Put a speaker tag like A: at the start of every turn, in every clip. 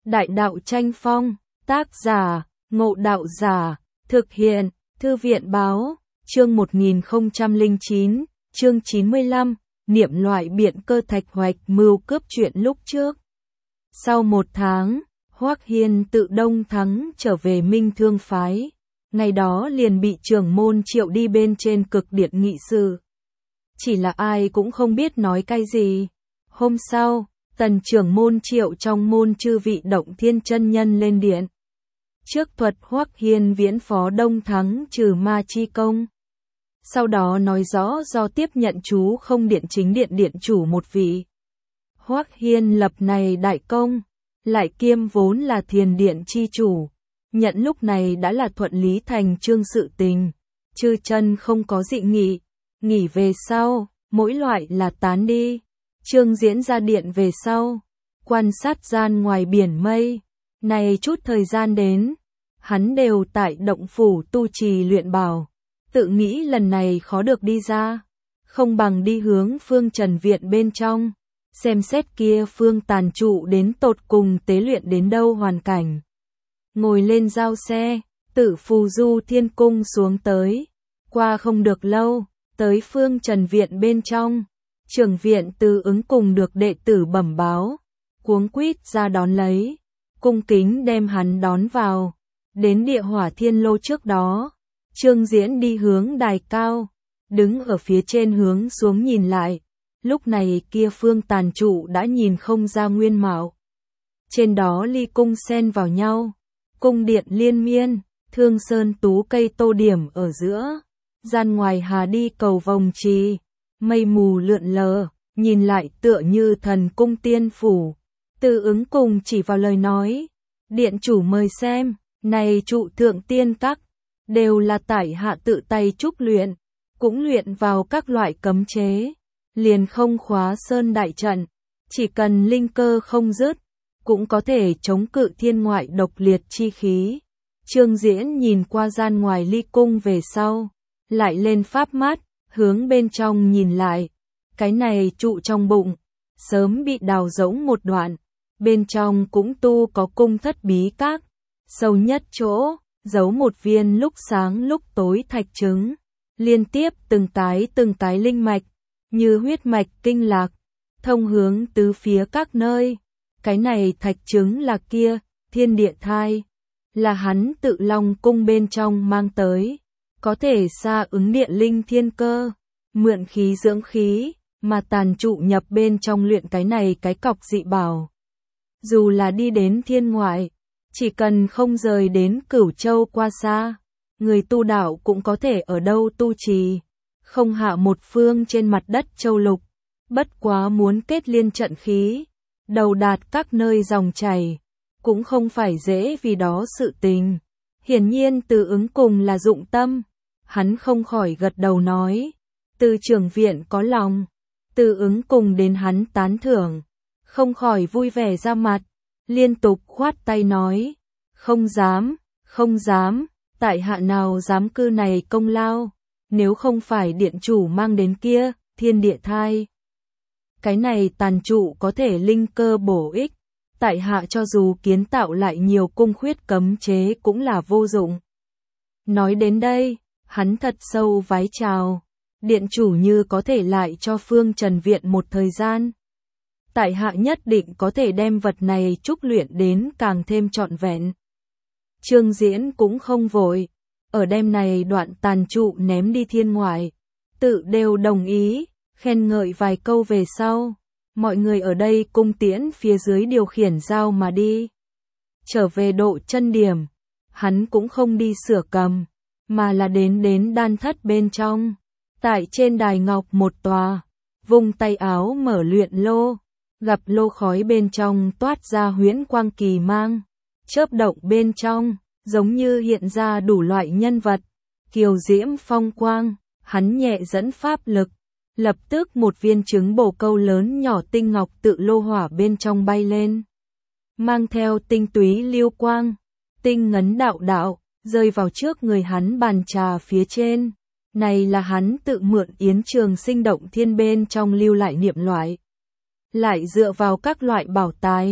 A: Đại đạo tranh phong, tác giả, Ngộ Đạo Giả, thực hiện, Thư viện báo, chương 1009, chương 95, niệm loại biện cơ thạch hoạch mưu cướp chuyện lúc trước. Sau 1 tháng, Hoắc Hiên tự Đông Thắng trở về Minh Thương phái, ngày đó liền bị trưởng môn triệu đi bên trên cực điện nghị sự. Chỉ là ai cũng không biết nói cái gì. Hôm sau, Tần trưởng môn triệu trong môn chư vị động thiên chân nhân lên điện. Trước thuật Hoắc Hiên viễn phó Đông Thắng trừ ma chi công. Sau đó nói rõ do tiếp nhận chú không điện chính điện điện chủ một vị. Hoắc Hiên lập này đại công, lại kiêm vốn là thiền điện chi chủ. Nhận lúc này đã là thuận lý thành chương sự tình. Chư chân không có dị nghị. Nghỉ về sau, mỗi loại là tán đi. Trương Diễn ra điện về sau, quan sát gian ngoài biển mây. Này chút thời gian đến, hắn đều tại động phủ tu trì luyện bảo. Tự nghĩ lần này khó được đi ra, không bằng đi hướng Phương Trần Viện bên trong, xem xét kia Phương Tàn trụ đến tột cùng tế luyện đến đâu hoàn cảnh. Ngồi lên giao xe, tự phù du thiên cung xuống tới, qua không được lâu, tới Phương Trần Viện bên trong. Trưởng viện Từ Ứng cùng được đệ tử bẩm báo, cuống quýt ra đón lấy, cung kính đem hắn đón vào. Đến địa hỏa thiên lô trước đó, Trương Diễn đi hướng đài cao, đứng ở phía trên hướng xuống nhìn lại. Lúc này kia Phương Tàn trụ đã nhìn không ra nguyên mạo. Trên đó ly cung xen vào nhau, cung điện liên miên, thương sơn tú cây tô điểm ở giữa, gian ngoài hà đi cầu vòng trì. Mây mù lượn lờ, nhìn lại tựa như thần cung tiên phủ. Từ Ứng cùng chỉ vào lời nói, điện chủ mời xem, này trụ thượng tiên các, đều là tại hạ tự tay trúc luyện, cũng luyện vào các loại cấm chế, liền không khóa sơn đại trận, chỉ cần linh cơ không dứt, cũng có thể chống cự thiên ngoại độc liệt chi khí. Trương Diễn nhìn qua gian ngoài ly cung về sau, lại lên pháp mắt. Hướng bên trong nhìn lại, cái này trụ trong bụng, sớm bị đào rỗng một đoạn, bên trong cũng tu có cung thất bí các, sâu nhất chỗ, giấu một viên lúc sáng lúc tối thạch trứng, liên tiếp từng cái linh mạch, như huyết mạch kinh lạc, thông hướng tứ phía các nơi. Cái này thạch trứng là kia, thiên địa thai, là hắn tự Long cung bên trong mang tới. Có thể xa ứng điện linh thiên cơ, mượn khí dưỡng khí, mà Tàn trụ nhập bên trong luyện cái này cái cọc dị bảo. Dù là đi đến thiên ngoại, chỉ cần không rời đến Cửu Châu qua xa, người tu đạo cũng có thể ở đâu tu trì, không hạ một phương trên mặt đất châu lục, bất quá muốn kết liên trận khí, đầu đạt các nơi dòng chảy, cũng không phải dễ vì đó sự tình. Hiển nhiên Từ Ứng cùng là dụng tâm. Hắn không khỏi gật đầu nói, Từ trưởng viện có lòng. Từ Ứng cùng đến hắn tán thưởng, không khỏi vui vẻ ra mặt, liên tục khoát tay nói, không dám, tại hạ nào dám cư này công lao, nếu không phải điện chủ mang đến kia, thiên địa thai. Cái này Tàn trụ có thể linh cơ bổ ích, tại hạ cho dù kiến tạo lại nhiều cung khuyết cấm chế cũng là vô dụng. Nói đến đây, hắn thật sâu vái chào, điện chủ như có thể lại cho Phương Trần Viện một thời gian. Tại hạ nhất định có thể đem vật này trúc luyện đến càng thêm trọn vẹn. Trương Diễn cũng không vội, ở đêm này đoạn Tàn trụ ném đi thiên ngoại, tự đều đồng ý, khen ngợi vài câu về sau. Mọi người ở đây cung tiễn phía dưới điều khiển dao mà đi. Trở về độ chân điểm, hắn cũng không đi sửa cầm, mà là đến đan thất bên trong. Tại trên đài ngọc một tòa, vung tay áo mở luyện lô, gặp lô khói bên trong toát ra huyễn quang kỳ mang, chớp động bên trong, giống như hiện ra đủ loại nhân vật, kiều diễm phong quang, hắn nhẹ dẫn pháp lực, lập tức một viên trứng bồ câu lớn nhỏ tinh ngọc tự lô hỏa bên trong bay lên, mang theo tinh túy lưu quang, tinh ngấn đạo, rơi vào trước người hắn bàn trà phía trên. Này là hắn tự mượn Yến Trường Sinh động thiên bên trong lưu lại niệm loại. Lại dựa vào các loại bảo tài,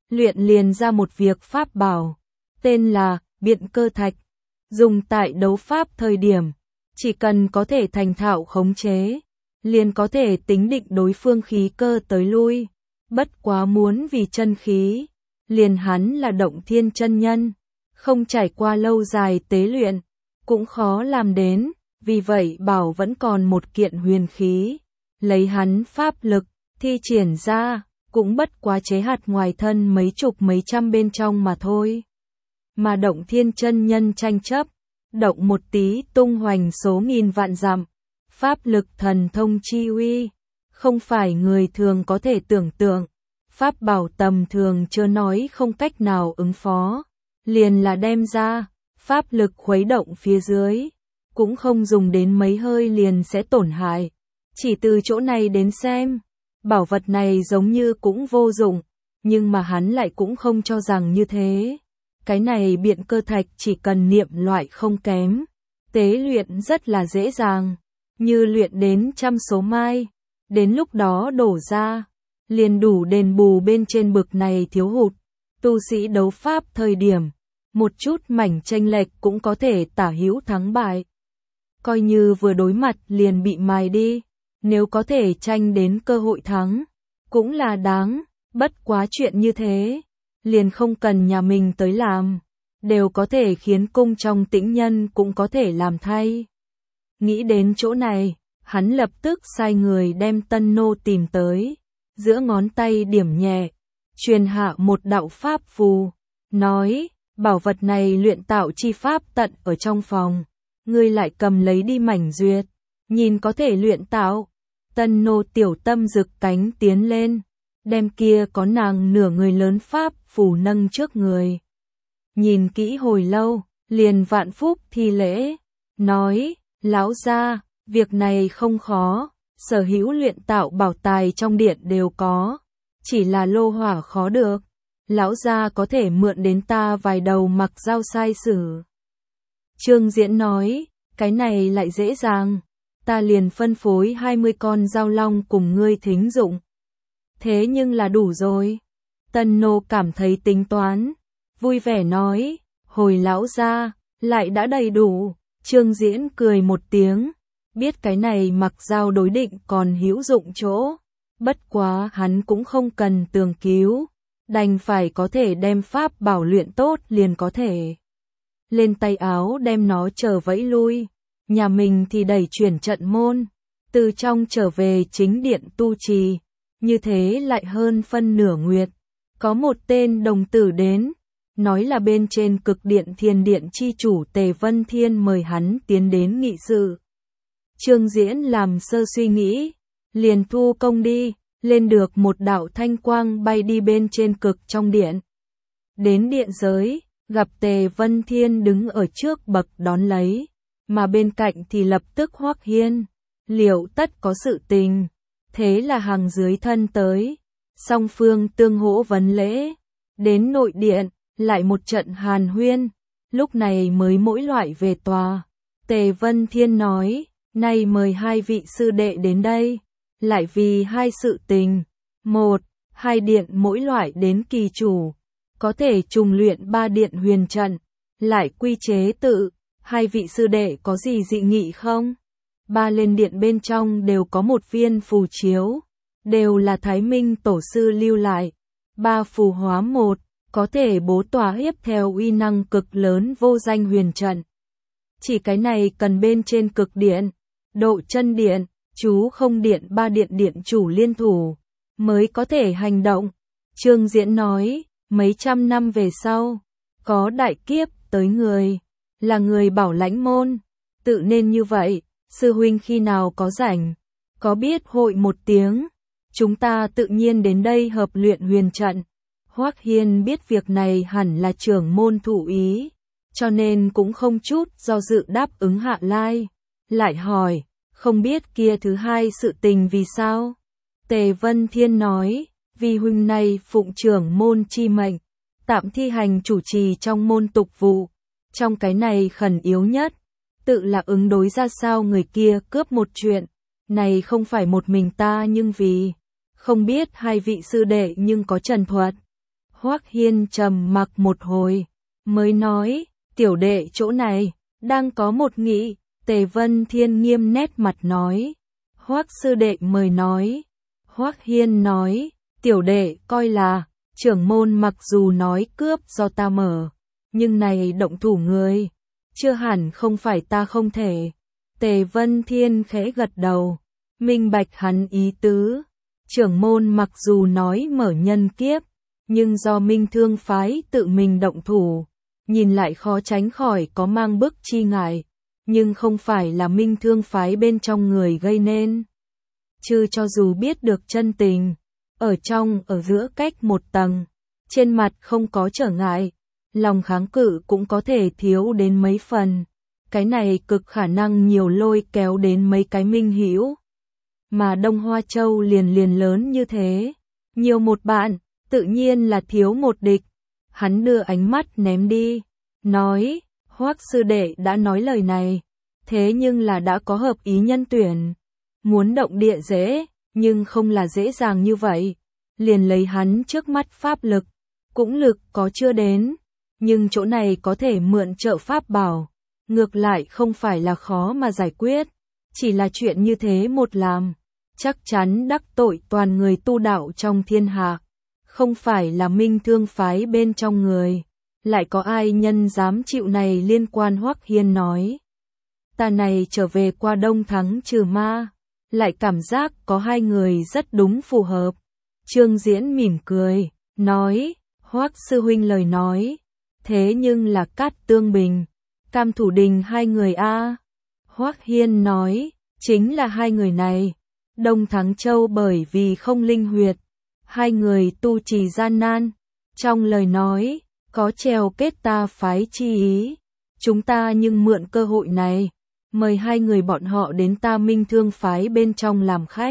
A: luyện liền ra một việc pháp bảo, tên là biện cơ thạch, dùng tại đấu pháp thời điểm, chỉ cần có thể thành thạo khống chế, liền có thể tính định đối phương khí cơ tới lui, bất quá muốn vì chân khí, liền hắn là Động Thiên chân nhân, không trải qua lâu dài tế luyện, cũng khó làm đến, vì vậy bảo vẫn còn một kiện huyền khí, lấy hắn pháp lực, thi triển ra, cũng bất quá chế hạt ngoài thân mấy chục mấy trăm bên trong mà thôi. Mà Động Thiên chân nhân tranh chấp, động một tí tung hoành số nghìn vạn dặm, pháp lực thần thông chi uy, không phải người thường có thể tưởng tượng, pháp bảo tầm thường chưa nói không cách nào ứng phó, liền là đem ra, pháp lực khuấy động phía dưới, cũng không dùng đến mấy hơi liền sẽ tổn hại. Chỉ từ chỗ này đến xem, bảo vật này giống như cũng vô dụng, nhưng mà hắn lại cũng không cho rằng như thế. Cái này biện cơ thạch chỉ cần niệm loại không kém, tế luyện rất là dễ dàng, như luyện đến trăm số mai, đến lúc đó đổ ra, liền đủ đền bù bên trên bực này thiếu hụt. Tu sĩ đấu pháp thời điểm, một chút mảnh chênh lệch cũng có thể tả hữu thắng bại. Coi như vừa đối mặt liền bị mài đi, nếu có thể tranh đến cơ hội thắng, cũng là đáng, bất quá chuyện như thế, liền không cần nhà mình tới làm, đều có thể khiến cung trong tĩnh nhân cũng có thể làm thay. Nghĩ đến chỗ này, hắn lập tức sai người đem Tân Nô tìm tới, giữa ngón tay điểm nhẹ, truyền hạ một đạo pháp phù, nói, bảo vật này luyện tạo chi pháp tận ở trong phòng, ngươi lại cầm lấy đi mảnh duyệt, nhìn có thể luyện tạo. Tân Nô tiểu tâm rực cánh tiến lên, đem kia có nàng nửa người lớn pháp phù nâng trước người. Nhìn kỹ hồi lâu, liền vạn phúc thi lễ, nói, lão gia, việc này không khó, sở hữu luyện tạo bảo tài trong điện đều có, chỉ là lô hỏa khó được, lão gia có thể mượn đến ta vài đầu mặc dao sai sử. Trương Diễn nói, cái này lại dễ dàng, ta liền phân phối 20 con dao long cùng ngươi thính dụng. Thế nhưng là đủ rồi. Tân Nô cảm thấy tính toán, vui vẻ nói, hồi lão gia, lại đã đầy đủ. Trương Diễn cười một tiếng, biết cái này mặc dao đối định còn hữu dụng chỗ, bất quá hắn cũng không cần tường cứu, đành phải có thể đem pháp bảo luyện tốt liền có thể. Lên tay áo đem nó trở vẫy lui, nhà mình thì đẩy chuyển trận môn, từ trong trở về chính điện tu trì, như thế lại hơn phân nửa nguyệt, có một tên đồng tử đến, nói là bên trên cực điện Thiên Điện chi chủ Tề Vân Thiên mời hắn tiến đến nghị sự. Trương Diễn làm sơ suy nghĩ, liền thu công đi, lên được một đạo thanh quang bay đi bên trên cực trong điện. Đến điện giới, gặp Tề Vân Thiên đứng ở trước bậc đón lấy, mà bên cạnh thì lập tức Hoắc Hiên, liệu tất có sự tình, thế là hàng dưới thân tới, song phương tương hỗ vấn lễ, đến nội điện, lại một trận hàn huyên, lúc này mới mỗi loại về tòa. Tề Vân Thiên nói, nay mời hai vị sư đệ đến đây, lại vì hai sự tình, một, hai điện mỗi loại đến kỳ chủ, có thể trùng luyện ba điện huyền trận, lại quy chế tự, hai vị sư đệ có gì dị nghị không? Ba lên điện bên trong đều có một viên phù chiếu, đều là Thái Minh tổ sư lưu lại, ba phù hóa một, có thể bố tòa hiếp theo uy năng cực lớn vô danh huyền trận. Chỉ cái này cần bên trên cực điện, độ chân điện, chú không điện ba điện điện chủ liên thủ, mới có thể hành động. Trương Diễn nói, mấy trăm năm về sau, có đại kiếp tới người, là người bảo lãnh môn, tự nên như vậy, sư huynh khi nào có rảnh, có biết hội một tiếng, chúng ta tự nhiên đến đây hợp luyện huyền trận. Hoắc Hiên biết việc này hẳn là trưởng môn thủ ý, cho nên cũng không chút do dự đáp ứng hạ lai, lại hỏi, không biết kia thứ hai sự tình vì sao? Tề Vân Thiên nói, vì huynh này phụng trưởng môn chi mệnh, tạm thi hành chủ trì trong môn tục vụ, trong cái này khẩn yếu nhất, tự là ứng đối ra sao người kia cướp một chuyện, này không phải một mình ta nhưng vì, không biết hai vị sư đệ nhưng có trần thuật. Hoắc Hiên trầm mặc một hồi, mới nói, tiểu đệ chỗ này, đang có một nghị. Tề Vân Thiên nghiêm nét mặt nói, Hoắc sư đệ mời nói. Hoắc Hiên nói, tiểu đệ coi là, trưởng môn mặc dù nói cướp do ta mở, nhưng này động thủ người, chưa hẳn không phải ta không thể. Tề Vân Thiên khẽ gật đầu, minh bạch hắn ý tứ. Trưởng môn mặc dù nói mở nhân kiếp, nhưng do Minh Thương phái tự mình động thủ, nhìn lại khó tránh khỏi có mang bức chi ngại, nhưng không phải là Minh Thương phái bên trong người gây nên. Chứ cho dù biết được chân tình, ở trong ở giữa cách một tầng, trên mặt không có trở ngại, lòng kháng cự cũng có thể thiếu đến mấy phần. Cái này cực khả năng nhiều lôi kéo đến mấy cái minh hữu. Mà Đông Hoa Châu liền lớn như thế, nhiều một bạn, tự nhiên là thiếu một địch. Hắn đưa ánh mắt ném đi, nói, Hoắc sư đệ đã nói lời này, thế nhưng là đã có hợp ý nhân tuyển. Muốn động địa dễ, nhưng không là dễ dàng như vậy. Liền lấy hắn trước mắt pháp lực, cũng lực có chưa đến, nhưng chỗ này có thể mượn trợ pháp bảo. Ngược lại không phải là khó mà giải quyết, chỉ là chuyện như thế một làm, chắc chắn đắc tội toàn người tu đạo trong thiên hạ. Không phải là Minh Thương phái bên trong người, lại có ai nhân dám chịu này liên quan. Hoắc Hiên nói, ta này trở về qua Đông Thắng trừ ma, lại cảm giác có hai người rất đúng phù hợp. Trương Diễn mỉm cười, nói, Hoắc sư huynh lời nói, thế nhưng là Cát Tương Bình, Cam Thủ Đình hai người a. Hoắc Hiên nói, chính là hai người này. Đông Thắng Châu bởi vì không linh huyệt, hai người tu trì gian nan. Trong lời nói, có treo kết ta phái chi ý. Chúng ta nhưng mượn cơ hội này, mời hai người bọn họ đến ta Minh Thương phái bên trong làm khách.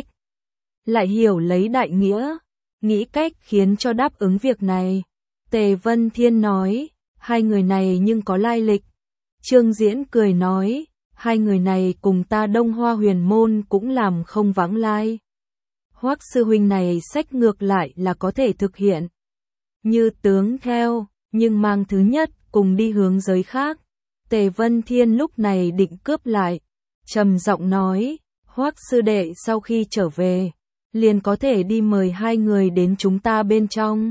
A: Lại hiểu lấy đại nghĩa, nghĩ cách khiến cho đáp ứng việc này. Tề Vân Thiên nói, hai người này nhưng có lai lịch. Trương Diễn cười nói, hai người này cùng ta Đông Hoa Huyền môn cũng làm không vắng lai. Hoắc sư huynh này sách ngược lại là có thể thực hiện. Như tướng theo, nhưng mang thứ nhất cùng đi hướng giới khác. Tề Vân Thiên lúc này định cướp lại, trầm giọng nói, Hoắc sư đệ sau khi trở về, liền có thể đi mời hai người đến chúng ta bên trong.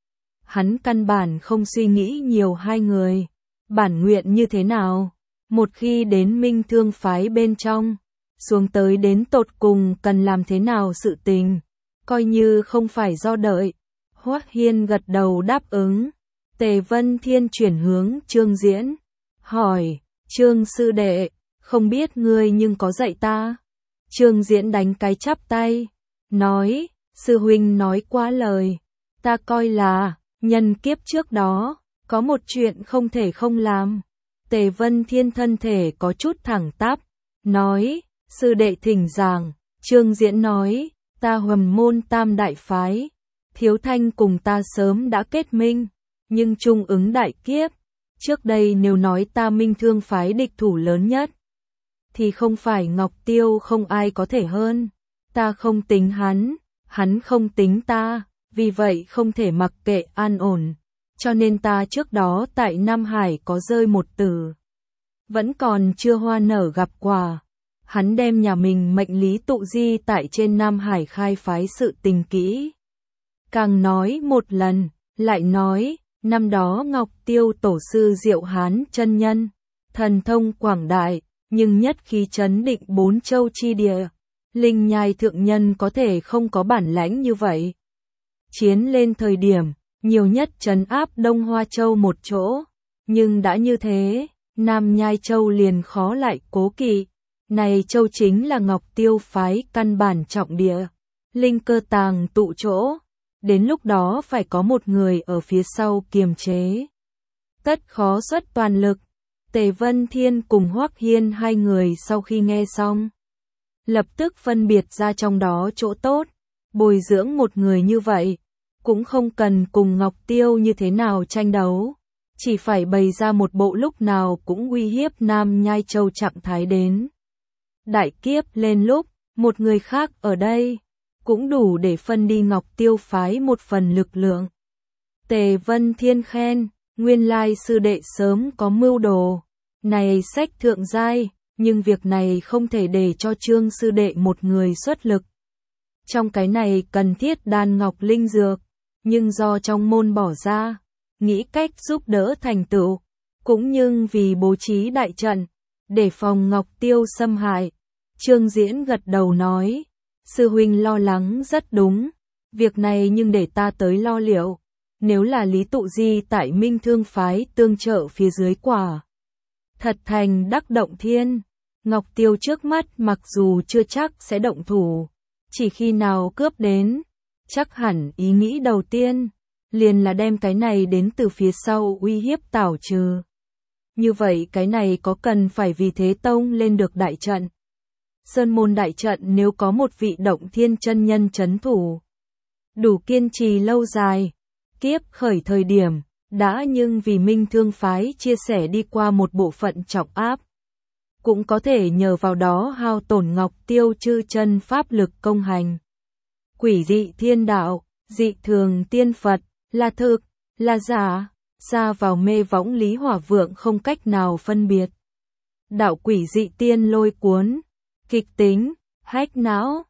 A: Hắn căn bản không suy nghĩ nhiều hai người, bản nguyện như thế nào, một khi đến Minh Thương phái bên trong, xuống tới đến tột cùng cần làm thế nào sự tình, coi như không phải do đợi. Hoắc Hiên gật đầu đáp ứng. Tề Vân Thiên chuyển hướng Trương Diễn, hỏi, Trương sư đệ, không biết ngươi nhưng có dạy ta? Trương Diễn đánh cái chắp tay, nói, sư huynh nói quá lời, ta coi là, nhân kiếp trước đó, có một chuyện không thể không làm. Tề Vân Thiên thân thể có chút thẳng tắp, nói, sư đệ thỉnh giảng. Trương Diễn nói, ta Huyền môn tam đại phái, Thiếu Thanh cùng ta sớm đã kết minh, nhưng chung ứng đại kiếp. Trước đây nếu nói ta Minh Thương phái địch thủ lớn nhất, thì không phải Ngọc Tiêu không ai có thể hơn. Ta không tính hắn, hắn không tính ta, vì vậy không thể mặc kệ an ổn. Cho nên ta trước đó tại Nam Hải có rơi một tử, vẫn còn chưa hoa nở gặp quả. Hắn đem nhà mình mệnh lý tụ di tại trên Nam Hải khai phái sự tình kỹ. Càng nói một lần, lại nói, năm đó Ngọc Tiêu tổ sư Diệu Hán chân nhân, thần thông quảng đại, nhưng nhất khí chấn định 4 châu chi địa. Linh Nhai thượng nhân có thể không có bản lãnh như vậy. Chiến lên thời điểm, nhiều nhất trấn áp Đông Hoa Châu một chỗ, nhưng đã như thế, Nam Nhai Châu liền khó lại cố kỵ. Này châu chính là Ngọc Tiêu phái căn bản trọng địa, linh cơ tàng tụ chỗ, đến lúc đó phải có một người ở phía sau kiềm chế. Tất khó xuất toàn lực. Tề Vân Thiên cùng Hoắc Hiên hai người sau khi nghe xong, lập tức phân biệt ra trong đó chỗ tốt, bồi dưỡng một người như vậy, cũng không cần cùng Ngọc Tiêu như thế nào tranh đấu, chỉ phải bày ra một bộ lúc nào cũng uy hiếp Nam Nhai Châu trạng thái đến. Đại kiếp lên lúc, một người khác ở đây, cũng đủ để phân đi Ngọc Tiêu phái một phần lực lượng. Tề Vân Thiên khen, nguyên lai sư đệ sớm có mưu đồ. Này sách thượng giai, nhưng việc này không thể để cho Trương sư đệ một người xuất lực. Trong cái này cần thiết đan ngọc linh dược, nhưng do trong môn bỏ ra, nghĩ cách giúp đỡ thành tựu, cũng nhưng vì bố trí đại trận, để phòng Ngọc Tiêu xâm hại. Trương Diễn gật đầu nói, sư huynh lo lắng rất đúng, việc này nhưng để ta tới lo liệu. Nếu là Lý Tụ Di tại Minh Thương phái tương trợ phía dưới quả thật thành đắc động thiên, Ngọc Tiêu trước mắt mặc dù chưa chắc sẽ động thủ, chỉ khi nào cướp đến, chắc hẳn ý nghĩ đầu tiên liền là đem cái này đến từ phía sau uy hiếp tảo trừ. Như vậy cái này có cần phải vì thế tông lên được đại trận? Sơn môn đại trận nếu có một vị động thiên chân nhân trấn thủ, đủ kiên trì lâu dài, kiếp khởi thời điểm, đã nhưng vì Minh Thương phái chia sẻ đi qua một bộ phận trọng áp, cũng có thể nhờ vào đó hao tổn Ngọc Tiêu chư chân pháp lực công hành. Quỷ dị thiên đạo, dị thường tiên Phật, là thực, là giả, xa vào mê võng Lý Hỏa Vượng không cách nào phân biệt. Đạo quỷ dị tiên lôi cuốn, kịch tính, hách não,